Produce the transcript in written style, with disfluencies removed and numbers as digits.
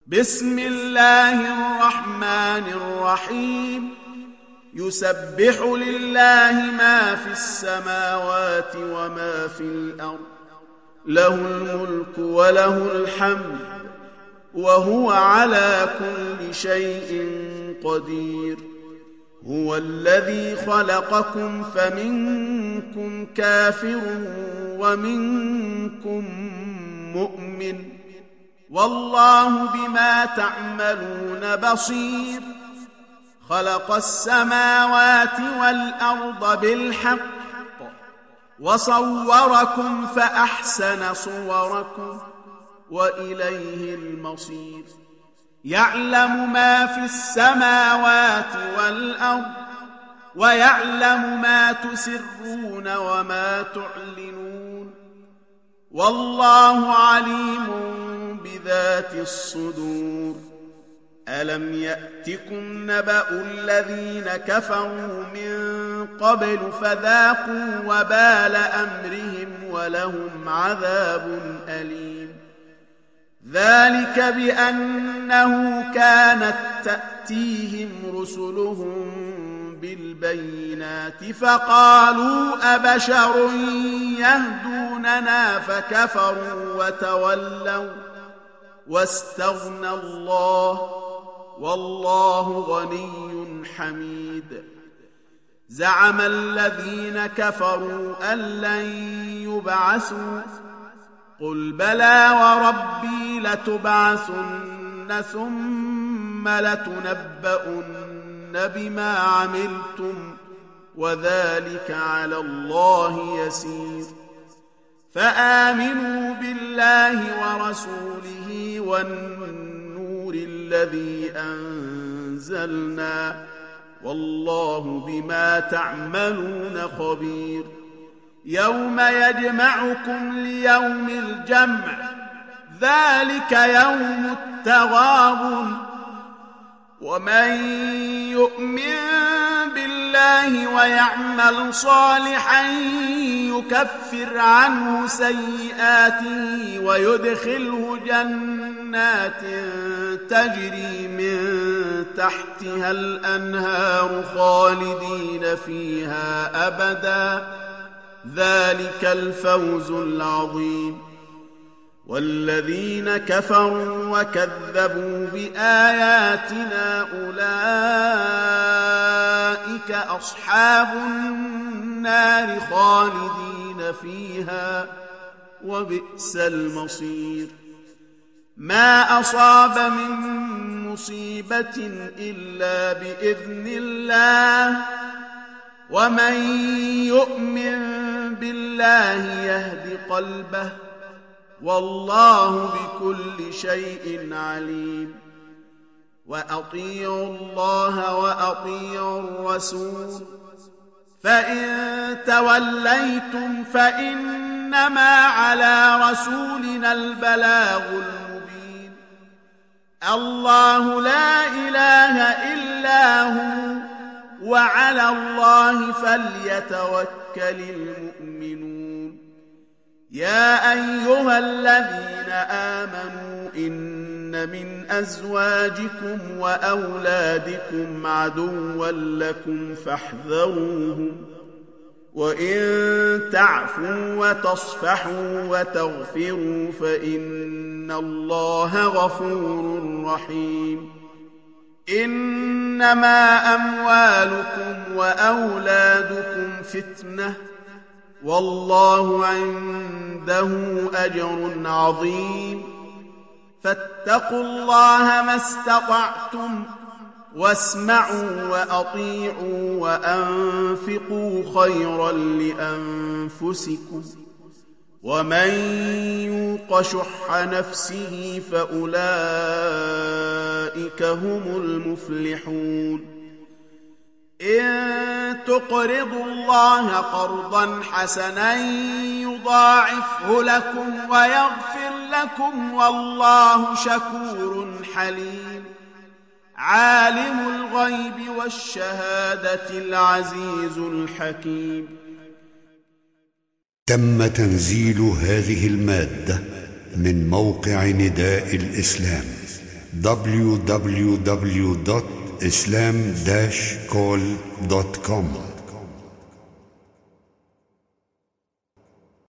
بسم الله الرحمن الرحيم. يسبح لله ما في السماوات وما في الأرض، له الملك وله الحمد وهو على كل شيء قدير. هو الذي خلقكم فمنكم كافر ومنكم مؤمن، والله بما تعملون بصير. خلق السماوات والأرض بالحق وصوركم فأحسن صوركم وإليه المصير. يعلم ما في السماوات والأرض ويعلم ما تسرون وما تعلنون، والله عليم بذات الصدور. ألم يأتكم نبأ الذين كفروا من قبل فذاقوا وبال أمرهم ولهم عذاب أليم. ذلك بأنه كانت تأتيهم رسلهم بالبينات فقالوا أبشر يهدوننا فكفروا وتولوا واستغنى الله، والله غني حميد. زعم الذين كفروا أن لن يبعثوا، قل بلى وربي لتبعثن ثم لتنبؤن بما عملتم وذلك على الله يسير. فآمنوا بالله ورسوله والنور الذي أنزلنا، والله بما تعملون خبير. يوم يجمعكم ليوم الجمع، ذلك يوم التغابن. ومن يؤمن بالله ويعمل صالحا يكفر عنه سيئاته ويدخله جنات تجري من تحتها الأنهار خالدين فيها أبدا، ذلك الفوز العظيم. والذين كفروا وكذبوا بآياتنا أولئك أصحاب النار خالدين فيها وبئس المصير. ما أصاب من مصيبة إلا بإذن الله، ومن يؤمن بالله يهد قلبه، والله بكل شيء عليم. وأطيعوا الله وأطيعوا الرسول، فإن توليتم فإنما على رسولنا البلاغ المبين. الله لا إله إلا هو، وعلى الله فليتوكل المؤمنون. يا أيها الذين آمنوا إن من أزواجكم وأولادكم عدوا لكم فاحذروهم، وإن تعفوا وتصفحوا وتغفروا فإن الله غفور رحيم. إنما أموالكم وأولادكم فتنة، والله عنده أجر عظيم. فاتقوا الله ما استطعتم، واسمعوا وأطيعوا وأنفقوا خيرا لأنفسكم، ومن يوق شح نفسه فأولئك هم المفلحون. إن تقرضوا الله قرضا حسنا يضاعفه لكم ويغفر لكم، والله شكور حليم. عالم الغيب والشهادة العزيز الحكيم. تم تنزيل هذه المادة من موقع نداء الإسلام www.islam-call.com